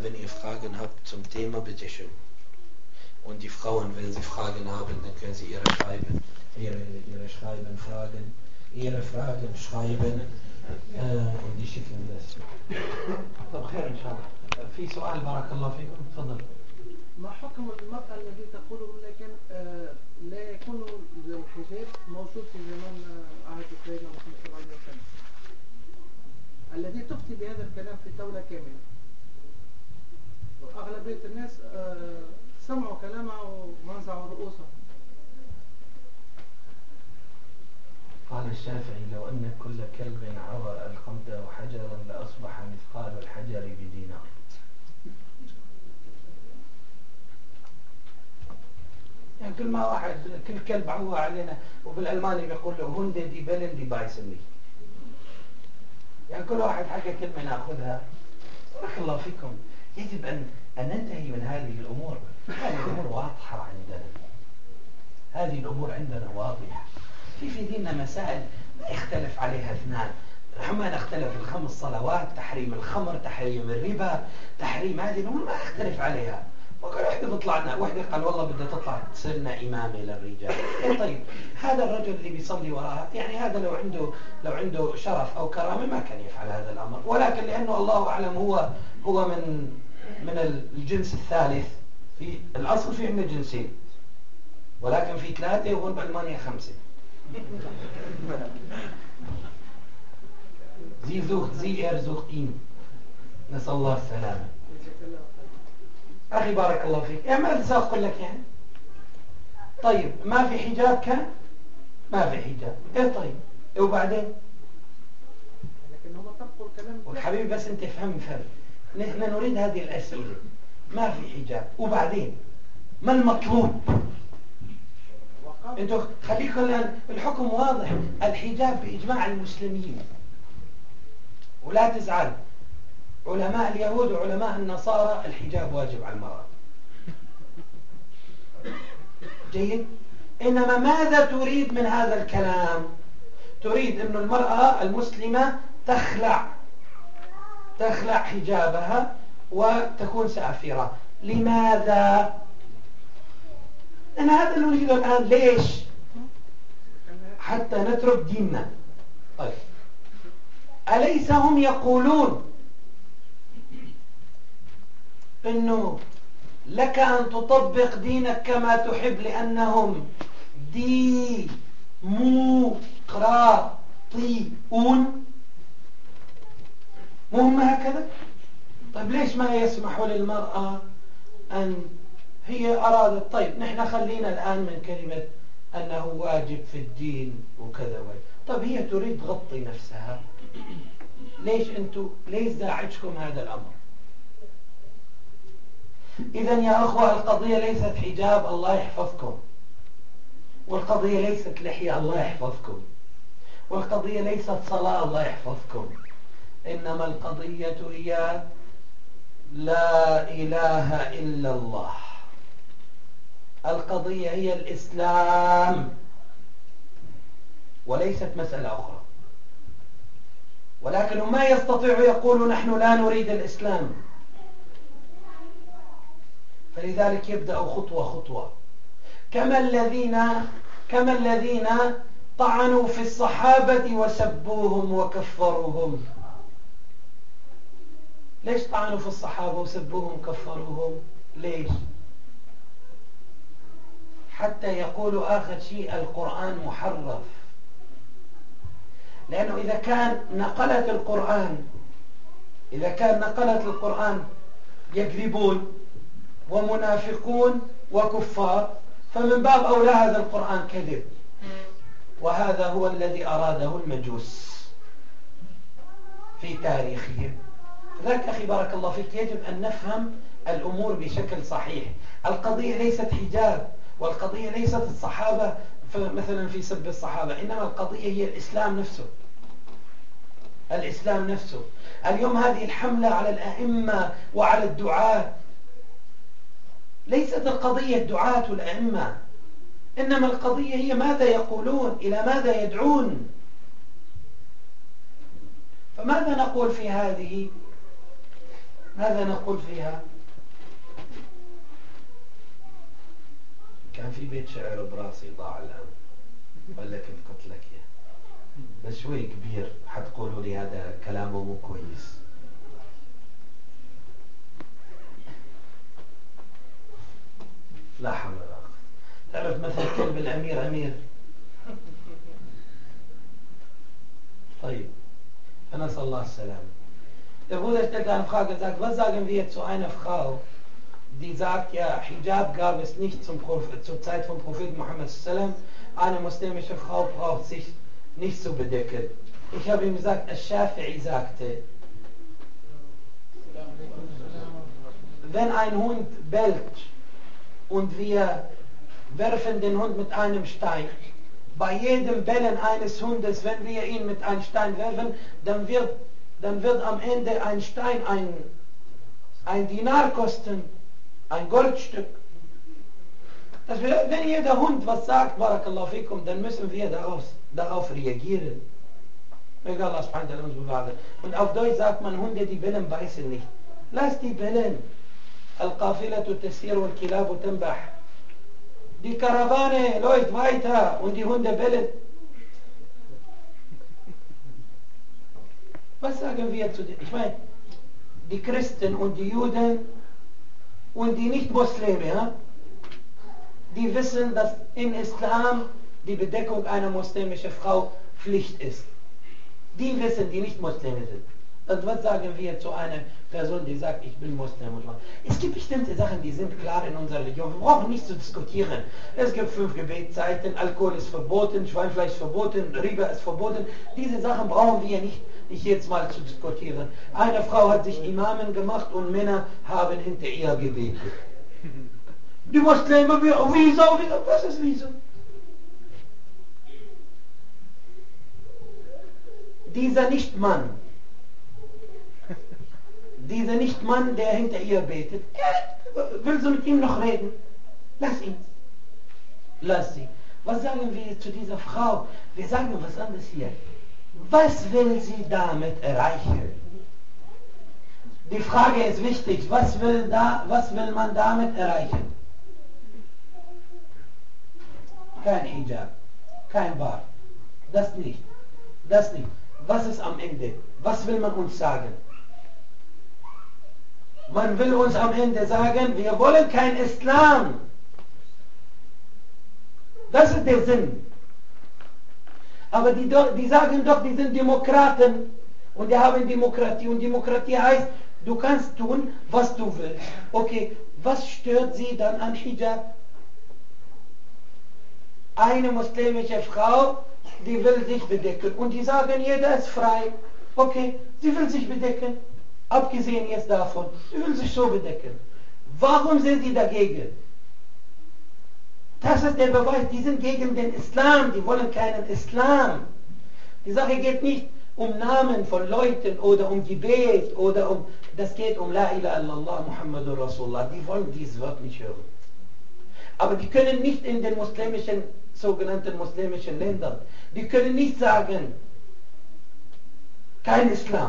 wenn ihr Fragen habt zum Thema, bitte schön. Und die Frauen, wenn sie Fragen haben, dann können sie ihre Fragen schreiben und die schicken das. طب خير إن شاء الله. في سؤال بارك الله فيكم تفضل. ما حكم المرأة التي تقول لكن لا يكون الحجاب موجود في زمان عهد سيدنا محمد صلى الله عليه وسلم، الذي تفتي بهذا الكلام في دولة كاملة، وأغلبية الناس سمعوا كلامها ومنزعوا رؤوسهم. قال الشافعي: لو أن كل كلب عرى الخمد حجرا لأصبح مثقال الحجر بدينار. يعني كل ما واحد كل كلب عوى علينا، وبالألماني بيقول له هوند دي بلن دي بايسمي، يعني كل واحد حاجة كلمة نأخذها. بارك الله فيكم. يجب أن ننتهي من هذه الأمور. هذه الأمور واضحة عندنا، هذه الأمور عندنا واضحة. في ديننا مسائل لا يختلف عليها اثنان. نحن ما نختلف الخمس صلوات، تحريم الخمر، تحريم الربا، تحريم هذه الأمور ما نختلف عليها. وقال واحدة تطلع لنا، واحدة قال والله بدها تطلع تصيرنا إمامة للرجال. طيب هذا الرجل اللي بيصلي وراها، يعني هذا لو عنده شرف أو كرامة ما كان يفعل هذا الأمر، ولكن لأنه الله أعلم هو من الجنس الثالث. في الأصل في عندنا جنسين، ولكن في 3 وهون بألمانيا 5. زي زوخت زي زوخت إين. نسأل الله السلامة. أخي بارك الله فيك، يعني ماذا سأقول لك يعني؟ طيب ما في حجاب كان؟ ما في حجاب. طيب وبعدين؟ لكن هم طبقوا الكلام. والحبيبي بس أنت فهم فرق. نحن نريد هذه الأسئلة. ما في حجاب وبعدين ما المطلوب؟ انتوا خليكم الآن الحكم واضح. الحجاب بإجماع المسلمين، ولا تزعل علماء اليهود وعلماء النصارى الحجاب واجب على المرأة. جيد. إنما ماذا تريد من هذا الكلام؟ تريد أن المرأة المسلمة تخلع حجابها وتكون سافرة. لماذا؟ أنا هذا اللي نريده الآن. ليش؟ حتى نترك ديننا. طيب أليس هم يقولون إنه لك أن تطبق دينك كما تحب لأنهم ديمقراطيون؟ مو هم هكذا؟ طيب ليش ما يسمحوا للمرأة أن هي أرادت؟ طيب نحن خلينا الآن من كلمة أنه واجب في الدين وكذا. طيب هي تريد تغطي نفسها. ليش داعجكم هذا الأمر؟ إذن يا أخوة القضية ليست حجاب الله يحفظكم، والقضية ليست لحية الله يحفظكم، والقضية ليست صلاة الله يحفظكم. إنما القضية هي لا إله إلا الله. القضية هي الإسلام وليست مسألة أخرى. ولكن ما يستطيع يقول نحن لا نريد الإسلام، فلذلك يبدأ خطوة خطوة. كما الذين طعنوا في الصحابة وسبوهم وكفروهم. ليش طعنوا في الصحابة وسبوهم وكفروهم؟ ليش؟ حتى يقولوا آخر شيء القرآن محرف. لأنه إذا كان نقلت القرآن يكذبون ومنافقون وكفار، فمن باب أولى هذا القرآن كذب، وهذا هو الذي أراده المجوس في تاريخهم. لذلك أخي بارك الله فيك يجب أن نفهم الأمور بشكل صحيح. القضية ليست حجاب، والقضية ليست الصحابة مثلا في سب الصحابة، إنما القضية هي الإسلام نفسه. اليوم هذه الحملة على الأئمة وعلى الدعاة، ليست القضية الدعاة والأئمة، إنما القضية هي ماذا يقولون، إلى ماذا يدعون. فماذا نقول في هذه؟ ماذا نقول فيها؟ كان في بيت شعر براسي ضاع الآن ولا كنت قلت لك إياه، بس شوي كبير حتقولوا لي هذا كلامه مو كويس. لا حول ولا قوة. تعرف مثل كلب الأمير أمير. طيب, فنسأل الله السلامة. Der Bruder stellt eine Frage und sagt, was sagen wir zu einer Frau, die sagt, ja, Hijab gab es nicht zur Zeit von Prophet Muhammad sallam, eine muslimische Frau braucht sich nicht zu bedecken. Ich habe ihm gesagt, Al-Shafi'i sagte, wenn ein Hund bellt und wir werfen den Hund mit einem Stein, bei jedem Bellen eines Hundes, wenn wir ihn mit einem Stein werfen, dann wird am Ende ein Stein ein Dinar kosten, ein Goldstück. Das wir, wenn jeder Hund was sagt, Barakallahu fikum, dann müssen wir darauf reagieren. Möge Allah subhanahu wa ta'ala uns bewahren. Und auf Deutsch sagt man, Hunde, die bellen, beißen nicht. Lass die bellen. Al-Qafilatu tessir wal kilabu tanbah. Die Karawane läuft weiter und die Hunde bellen. Was sagen wir zu denen? Ich meine, die Christen und die Juden und die Nicht-Muslime, ja, die wissen, dass im Islam die Bedeckung einer muslimischen Frau Pflicht ist. Die wissen, die Nicht-Muslime sind. Und was sagen wir zu einer Person, die sagt, ich bin Muslim? Es gibt bestimmte Sachen, die sind klar in unserer Religion. Wir brauchen nicht zu diskutieren. Es gibt 5 Gebetszeiten, Alkohol ist verboten, Schweinfleisch ist verboten, Riba ist verboten. Diese Sachen brauchen wir nicht jetzt mal zu diskutieren. Eine Frau hat sich Imamen gemacht und Männer haben hinter ihr gebetet. Die Muslime, wieso? Was ist wieso? Dieser Nicht-Mann, der hinter ihr betet, will so mit ihm noch reden? Lass ihn. Lass sie. Was sagen wir zu dieser Frau? Wir sagen was anderes hier. Was will sie damit erreichen? Die Frage ist wichtig. Was will man damit erreichen? Kein Hijab, kein Bart. Das nicht. Was ist am Ende? Was will man uns sagen? Man will uns am Ende sagen, wir wollen kein Islam. Das ist der Sinn. Aber die sagen doch, die sind Demokraten und die haben Demokratie. Und Demokratie heißt, du kannst tun, was du willst. Okay, was stört sie dann an Hijab? Eine muslimische Frau, die will sich bedecken. Und die sagen, jeder ist frei. Okay, sie will sich bedecken. Abgesehen jetzt davon, sie will sich so bedecken. Warum sind sie dagegen? Das ist der Beweis, die sind gegen den Islam, die wollen keinen Islam. Die Sache geht nicht um Namen von Leuten oder um Gebet oder das geht um La ilaha illallah Muhammadur Rasulullah. Die wollen dieses Wort nicht hören. Aber die können nicht in den sogenannten muslimischen Ländern, die können nicht sagen, kein Islam.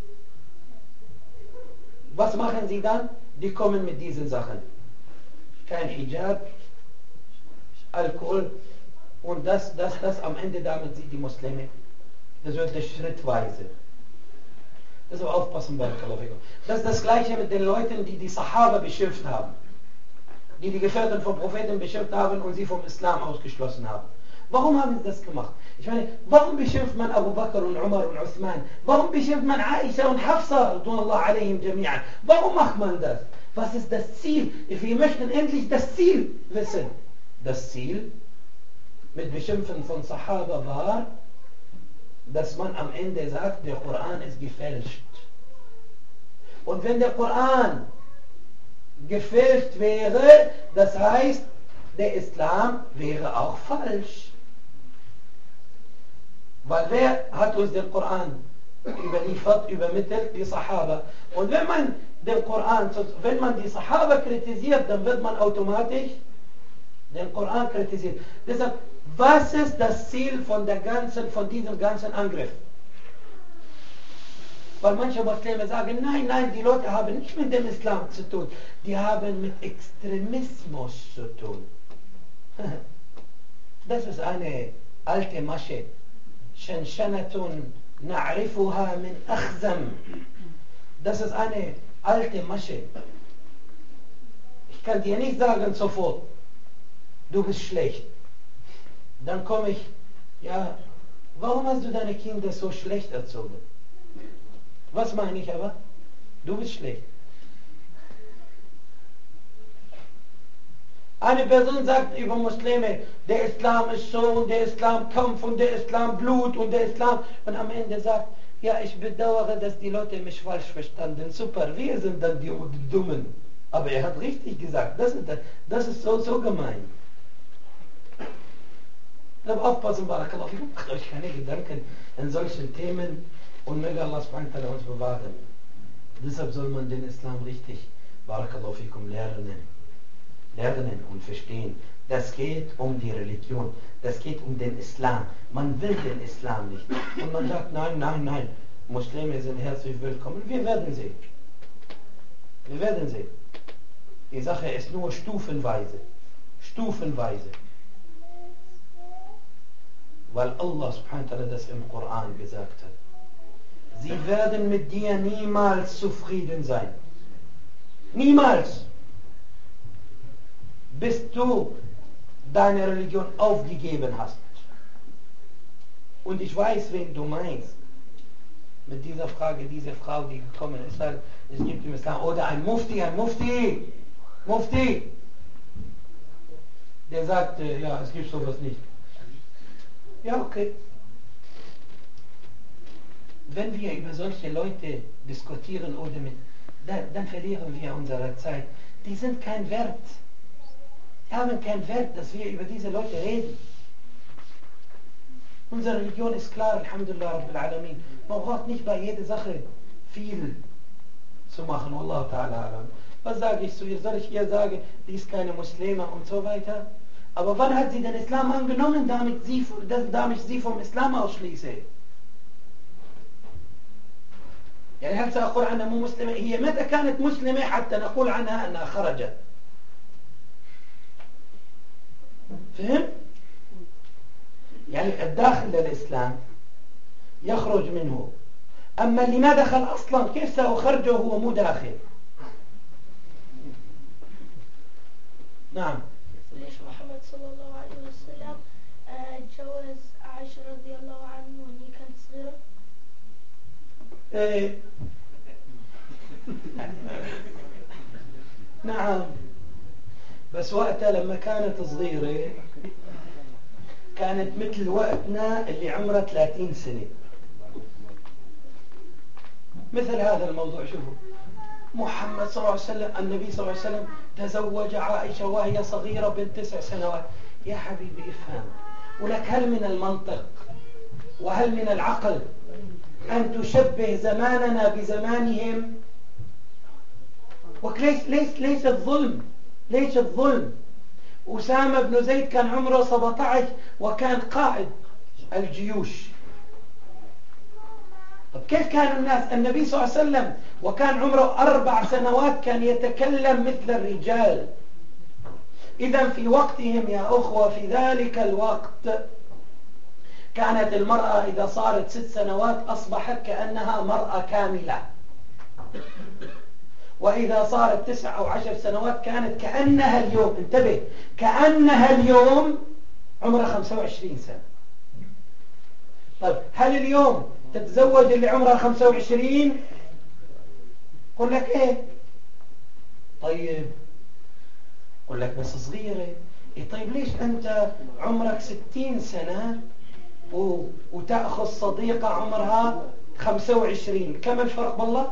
Was machen sie dann? Die kommen mit diesen Sachen. Kein Hijab, Alkohol und das am Ende damit sind die Muslime. Das wird schrittweise. Das soll aufpassen, Barakallahu fikum. Das ist das Gleiche mit den Leuten, die Sahaba beschimpft haben. Die Gefährten vom Propheten beschimpft haben und sie vom Islam ausgeschlossen haben. Warum haben sie das gemacht? Ich meine, warum beschimpft man Abu Bakr und Umar und Uthman? Warum beschimpft man Aisha und Hafsa? Warum macht man das? Was ist das Ziel? Wir möchten endlich das Ziel wissen. Das Ziel mit Beschimpfen von Sahaba war, dass man am Ende sagt, der Koran ist gefälscht. Und wenn der Koran gefälscht wäre, das heißt, der Islam wäre auch falsch. Weil wer hat uns den Koran überliefert, übermittelt? Die Sahaba. Und wenn man die Sahaba kritisiert, dann wird man automatisch den Koran kritisiert. Deshalb, was ist das Ziel von diesem ganzen Angriff? Weil manche Muslime sagen, nein, nein, die Leute haben nicht mit dem Islam zu tun, die haben mit Extremismus zu tun. Das ist eine alte Masche. Shanshanatun na'rifuha min akhzam. Das ist eine alte Masche. Ich kann dir nicht sagen sofort, du bist schlecht. Dann komme ich, ja, warum hast du deine Kinder so schlecht erzogen? Was meine ich aber? Du bist schlecht. Eine Person sagt über Muslime, der Islam ist so und der Islam Kampf und der Islam Blut und der Islam, und am Ende sagt, ja, ich bedauere, dass die Leute mich falsch verstanden. Super, wir sind dann die Dummen. Aber er hat richtig gesagt, das ist so gemein. Aber aufpassen, Barakallahu fikum, macht euch keine Gedanken in solchen Themen und möge Allah subhanahu wa ta'ala uns bewahren. Deshalb soll man den Islam richtig, Barakallahu fikum, lernen und verstehen. Das geht um die Religion, das geht um den Islam. Man will den Islam nicht. Und man sagt, nein, nein, nein, Muslime sind herzlich willkommen. Wir werden sehen. Wir werden sehen. Die Sache ist nur stufenweise. Stufenweise. Weil Allah subhanahu wa ta'ala das im Koran gesagt hat. Sie werden mit dir niemals zufrieden sein. Niemals. Bis du deine Religion aufgegeben hast. Und ich weiß, wen du meinst. Mit dieser Frage, diese Frau, die gekommen ist, sagt, es gibt im Islam, oder ein Mufti, der sagt, ja, es gibt sowas nicht. Ja, okay. Wenn wir über solche Leute diskutieren oder dann verlieren wir unsere Zeit. Die sind kein Wert. Die haben keinen Wert, dass wir über diese Leute reden. Unsere Religion ist klar, Alhamdulillah Rabbil Alamin. Man braucht nicht bei jeder Sache viel zu machen, Wallahu ta'ala alam. Was sage ich zu ihr? Soll ich ihr sagen, die ist keine Muslima und so weiter? Aber wann hat sie den Islam angenommen, damit ich sie vom Islam ausschließe? يعني هل سأقول عنها مو مسلمة؟ هي متى كانت مسلمة حتى نقول عنها أنها خرجت؟ فهم؟ يعني الداخل للإسلام يخرج منه، أما اللي ما دخل أصلا كيف سأخرجه هو مو داخل؟ نعم. ليش محمد صلى الله عليه وسلم تجوز عائشة رضي الله عنه وهي كانت صغيرة؟ نعم، بس وقتها لما كانت صغيرة كانت مثل وقتنا اللي عمرها 30 سنة. مثل هذا الموضوع. شوفوا، محمد صلى الله عليه وسلم، النبي صلى الله عليه وسلم تزوج عائشة وهي صغيرة بنت 9 سنوات. يا حبيبي افهم، ولك هل من المنطق وهل من العقل أن تشبه زماننا بزمانهم؟ ليس الظلم، ليس الظلم. أسامة بن زيد كان عمره 17 وكان قائد الجيوش. طب كيف كانوا الناس؟ النبي صلى الله عليه وسلم وكان عمره 4 سنوات كان يتكلم مثل الرجال. إذا في وقتهم يا أخوة، في ذلك الوقت كانت المرأة إذا صارت 6 سنوات أصبحت كأنها مرأة كاملة، وإذا صارت 9 أو 10 سنوات كانت كأنها اليوم، انتبه، كأنها اليوم عمرها 25 سنة. طيب هل اليوم تتزوج اللي عمرها 25؟ قل لك ايه؟ طيب قل لك بس صغيرة. إيه طيب ليش أنت عمرك 60 سنة وتأخذ صديقة عمرها 25؟ كم الفرق بالله؟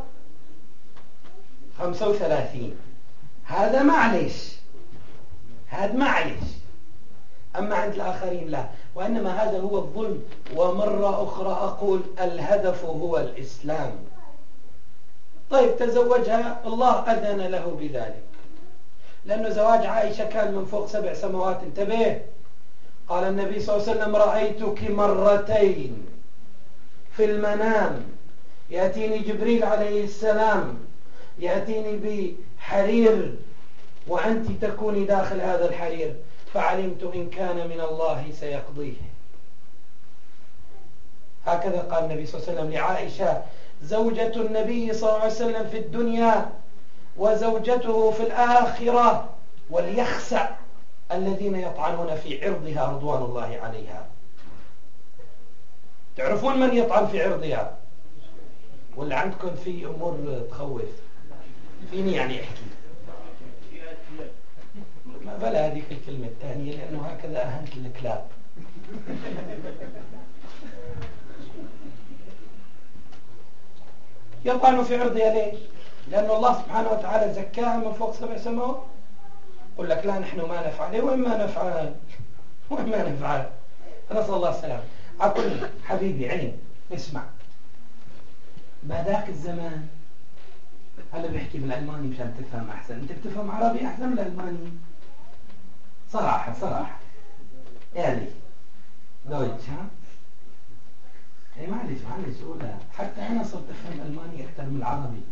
35. هذا معلش، هذا معلش. أما عند الآخرين لا. وإنما هذا هو الظلم. ومرة أخرى أقول الهدف هو الإسلام. طيب تزوجها، الله أذن له بذلك، لأنه زواج عائشة كان من فوق 7 سماوات. انتبه، قال النبي صلى الله عليه وسلم: رأيتك مرتين في المنام يأتيني جبريل عليه السلام يأتيني بحرير وأنت تكوني داخل هذا الحرير، فعلمت إن كان من الله سيقضيه. هكذا قال النبي صلى الله عليه وسلم لعائشة زوجة النبي صلى الله عليه وسلم في الدنيا وزوجته في الآخرة، وليخسأ الذين يطعنون في عرضها رضوان الله عليها. تعرفون من يطعن في عرضها؟ ولا عندكم في أمور تخوف؟ فيني يعني احكي ما بلا هذيك الكلمة الثانية لأنه هكذا أهنت الكلاب. يطعن في عرضها ليش؟ لأن الله سبحانه وتعالى زكاها من فوق 7 سماوات. يقول لك لا نحن ما نفعل، وين ما نفعل وين ما نفعل. نسأل الله السلامة. أقول حبيبي عين اسمع، بهذاك الزمان هلا بيحكي بالألماني مشان تفهم أحسن. أنت بتفهم عربي أحسن من الألماني صراحة صراحة يعني دويتش ها؟ اي معلش قولها، حتى أنا صرت أفهم ألماني أكثر من العربي.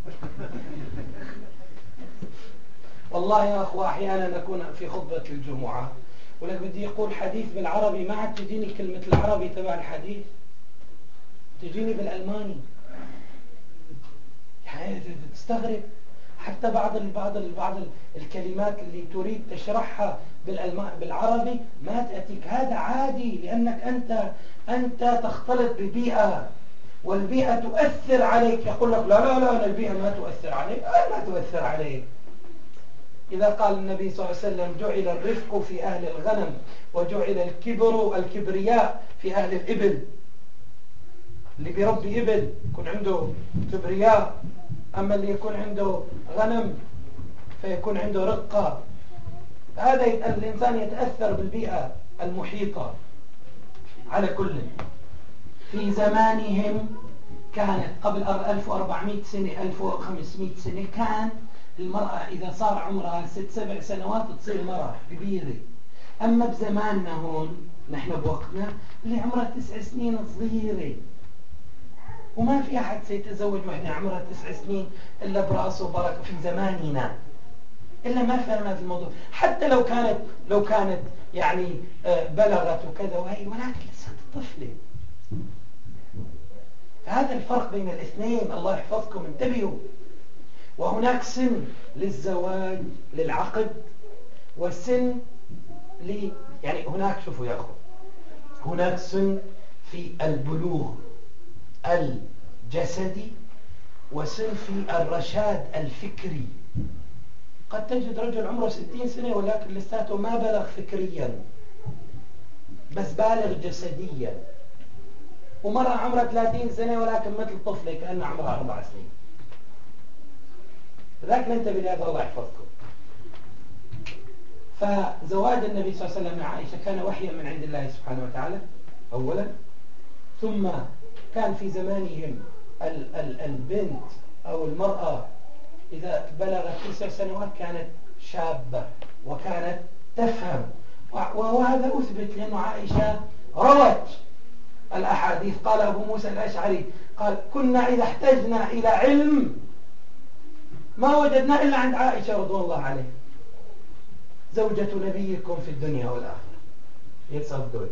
والله يا أخوة أحيانا أكون في خطبة الجمعة ولك بدي يقول حديث بالعربي، ما عاد تجيني كلمة العربي تبع الحديث، تجيني بالألماني. يعني تستغرب حتى بعض الكلمات اللي تريد تشرحها بالعربي ما تأتيك. هذا عادي لأنك أنت تختلط ببيئة والبيئة تؤثر عليك. يقول لك لا أنا البيئة ما تؤثر عليك. ما تؤثر عليك. إذا قال النبي صلى الله عليه وسلم جعل الرفق في أهل الغنم وجعل الكبرياء في أهل الإبل. اللي بيربي إبل يكون عنده كبرياء، أما اللي يكون عنده غنم فيكون عنده رقة. هذا الإنسان يتأثر بالبيئة المحيطة. على كل في زمانهم كانت قبل 1400 سنة 1500 سنة كان المرأة إذا صار عمرها 6-7 سنوات تصير مرأة كبيرة. أما بزماننا هون نحن بوقتنا اللي عمرها 9 سنين صغيرة، وما في أحد سيتزوج وحدة عمرها 9 سنين إلا برأسه بركة في زماننا، إلا ما فهم هذا الموضوع. حتى لو كانت يعني بلغت وكذا وهي، ولكن لسه طفلة. هذا الفرق بين الاثنين. الله يحفظكم انتبهوا. وهناك سن للزواج للعقد وسن يعني هناك شوفوا يا أخوة، هناك سن في البلوغ الجسدي وسن في الرشاد الفكري. قد تجد رجل عمره 60 سنة ولكن لساته ما بلغ فكريا بس بالغ جسديا، ومرأة عمرها 30 سنة ولكن مثل طفلة كأنها عمرها 4 سنين. لذلك ننتبه لهذا الله يحفظكم. فزواج النبي صلى الله عليه وسلم مع عائشة كان وحيا من عند الله سبحانه وتعالى أولا، ثم كان في زمانهم البنت أو المرأة إذا بلغت 9 سنوات كانت شابة وكانت تفهم. وهذا أثبت لأن عائشة روت الأحاديث. قال أبو موسى الأشعري قال كنا إذا احتجنا إلى علم ما وجدنا إلا عند عائشة رضوان الله عليه، زوجة نبيكم في الدنيا والآخرة. Jetzt Deutsch.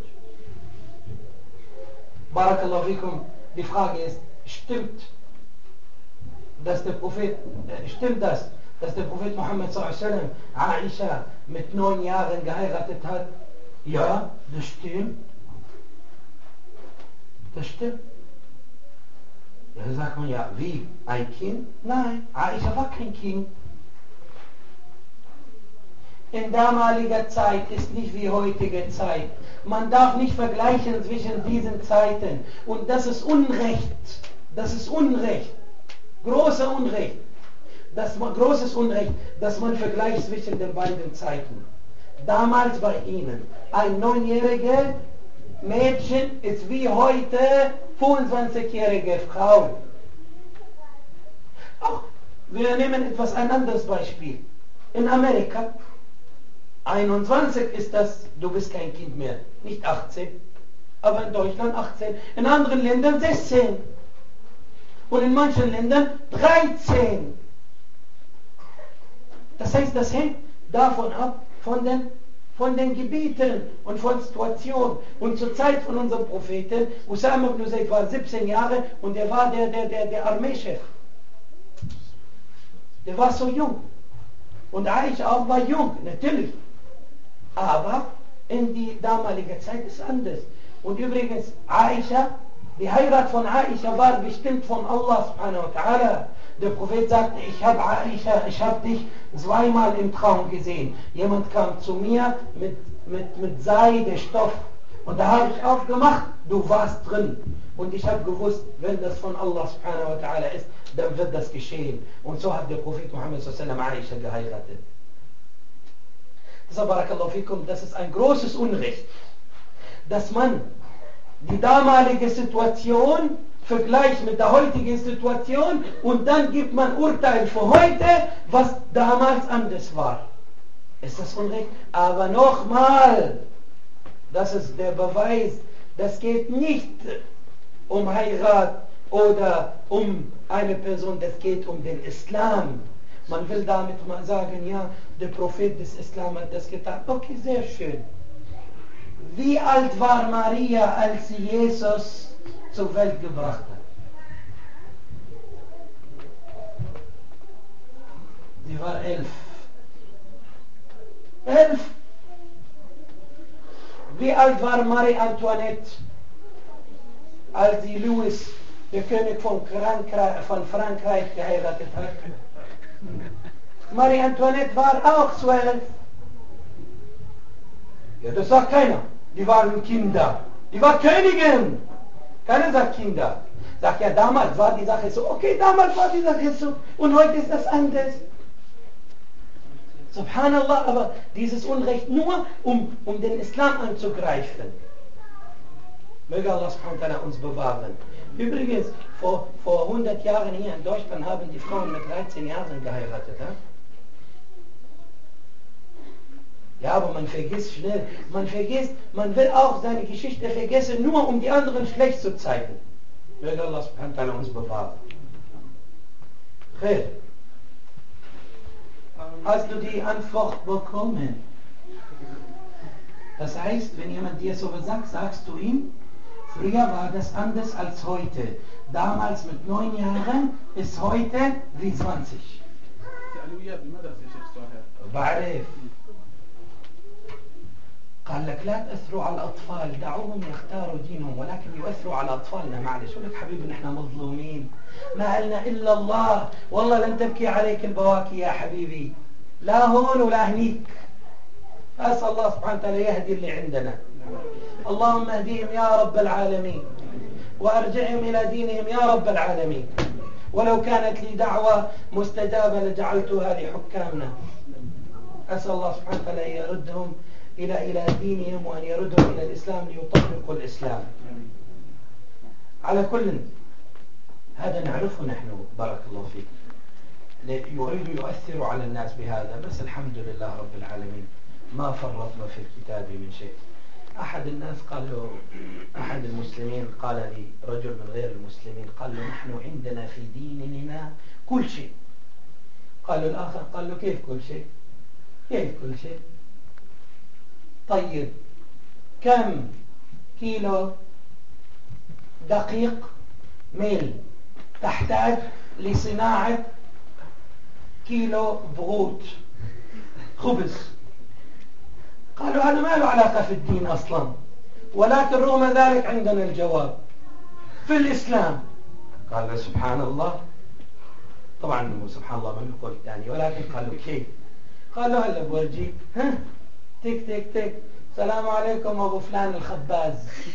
بارك الله فيكم. Die Frage ist, stimmt das, dass der Prophet Muhammad sallallahu alaihi wasallam Aisha mit 9 Jahren geheiratet hat? Ja, das stimmt. Das stimmt. Ja, sagt man ja, wie? Ein Kind? Nein, Aisha war kein Kind. In damaliger Zeit ist nicht wie heutige Zeit. Man darf nicht vergleichen zwischen diesen Zeiten. Und das ist Unrecht. Das ist Unrecht. Großes Unrecht, dass man vergleicht zwischen den beiden Zeiten. Damals bei ihnen, ein 9-jähriges Mädchen ist wie heute 25-jährige Frau. Ach, wir nehmen etwas ein anderes Beispiel. In Amerika, 21 ist das, du bist kein Kind mehr, nicht 18, aber in Deutschland 18, in anderen Ländern 16. und in manchen Ländern 13. Das heißt, das hängt davon ab, von den Gebieten und von Situationen. Und zur Zeit von unserem Propheten, Usama ibn Zayd war 17 Jahre und er war der Armeechef. Der war so jung. Und Aisha auch war jung, natürlich. Aber in die damalige Zeit ist anders. Und übrigens, Aisha, die Heirat von Aisha war bestimmt von Allah subhanahu wa ta'ala. Der Prophet sagte, ich habe Aisha, ich habe dich zweimal im Traum gesehen. Jemand kam zu mir mit Seidestoff und da habe ich aufgemacht, du warst drin. Und ich habe gewusst, wenn das von Allah subhanahu wa ta'ala ist, dann wird das geschehen. Und so hat der Prophet Muhammad sallallahu alaihi wasallam Aisha geheiratet. Barakallahu fikum, das ist ein großes Unrecht, dass man die damalige Situation vergleicht mit der heutigen Situation und dann gibt man Urteil für heute, was damals anders war. Ist das Unrecht? Aber nochmal, das ist der Beweis, das geht nicht um Heirat oder um eine Person, das geht um den Islam. Man will damit mal sagen, ja, der Prophet des Islam hat das getan. Okay, sehr schön. Wie alt war Maria, als sie Jesus zur Welt gebracht hat? Sie war 11. 11. Wie alt war Marie Antoinette, als sie Louis, der König von Frankreich, geheiratet hat? Marie Antoinette war auch 12. Ja, das sagt keiner. Die waren Kinder. Die war Königin. Keiner sagt Kinder. Sagt ja, damals war die Sache so. Okay, damals war die Sache so. Und heute ist das anders. Subhanallah, aber dieses Unrecht nur, um den Islam anzugreifen. Möge Allah subhanahu wa ta'ala uns bewahren. Übrigens, vor 100 Jahren hier in Deutschland haben die Frauen mit 13 Jahren geheiratet. Ja, aber man vergisst schnell. Man will auch seine Geschichte vergessen, nur um die anderen schlecht zu zeigen. Möge Allah subhanahu wa ta'ala uns bewahren. Khair. Hast du die Antwort bekommen? Das heißt, wenn jemand dir sowas sagt, sagst du ihm, früher war das anders als heute. Damals mit 9 Jahren ist heute wie 20. بعرف قال لك لا تأثروا على الأطفال دعوهم يختاروا دينهم ولكن يؤثروا على أطفالنا معلش يقول لك حبيبي نحن مظلومين ما لنا إلا الله والله لن تبكي عليك البواكي يا حبيبي لا هون ولا هنيك أسأل الله سبحانه وتعالى يهدي اللي عندنا اللهم اهديهم يا رب العالمين وأرجعهم إلى دينهم يا رب العالمين ولو كانت لي دعوة مستجابة لجعلتها لحكامنا أسأل الله سبحانه وتعالى يردهم إلى دينهم وأن يردهم إلى الإسلام ليطبقوا الإسلام. على كل هذا نعرفه نحن بارك الله فيك. يريد يؤثر على الناس بهذا بس الحمد لله رب العالمين ما فرطنا في الكتاب من شيء. أحد الناس قال له أحد المسلمين قال لي رجل من غير المسلمين قال له نحن عندنا في ديننا كل شيء. قال له الآخر قال له كيف كل شيء؟ كيف كل شيء؟ طيب كم كيلو دقيق ميل تحتاج لصناعة كيلو بغوت خبز؟ قالوا هذا ما له علاقة في الدين أصلا ولكن رغم ذلك عندنا الجواب في الإسلام. قال سبحان الله طبعا سبحان الله ما يقول الثاني ولكن قالوا كيف؟ قالوا هلا بورجيك ها تك تك تك السلام عليكم أبو فلان الخباز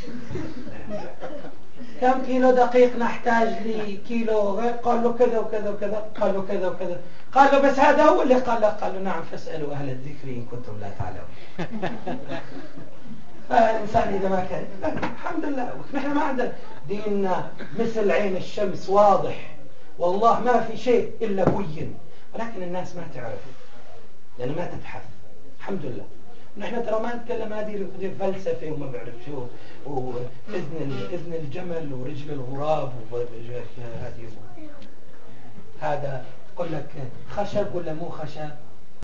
كم كيلو دقيق نحتاج لكيلو قال له كذا وكذا وكذا قال له كذا وكذا قال له بس هذا هو اللي قال له قال له نعم فاسألوا أهل الذكر إن كنتم لا تعلمون. فالإنسان إذا ما كان الحمد لله نحن ما عندنا ديننا مثل عين الشمس واضح والله ما في شيء إلا بين ولكن الناس ما تعرف لأن ما تبحث الحمد لله. نحن ترى ما نتكلم هذه فلسفة وما بعرف شو، وإذن الجمل ورجل الغراب هذه هذا. قل لك خشب ولا مو خشب؟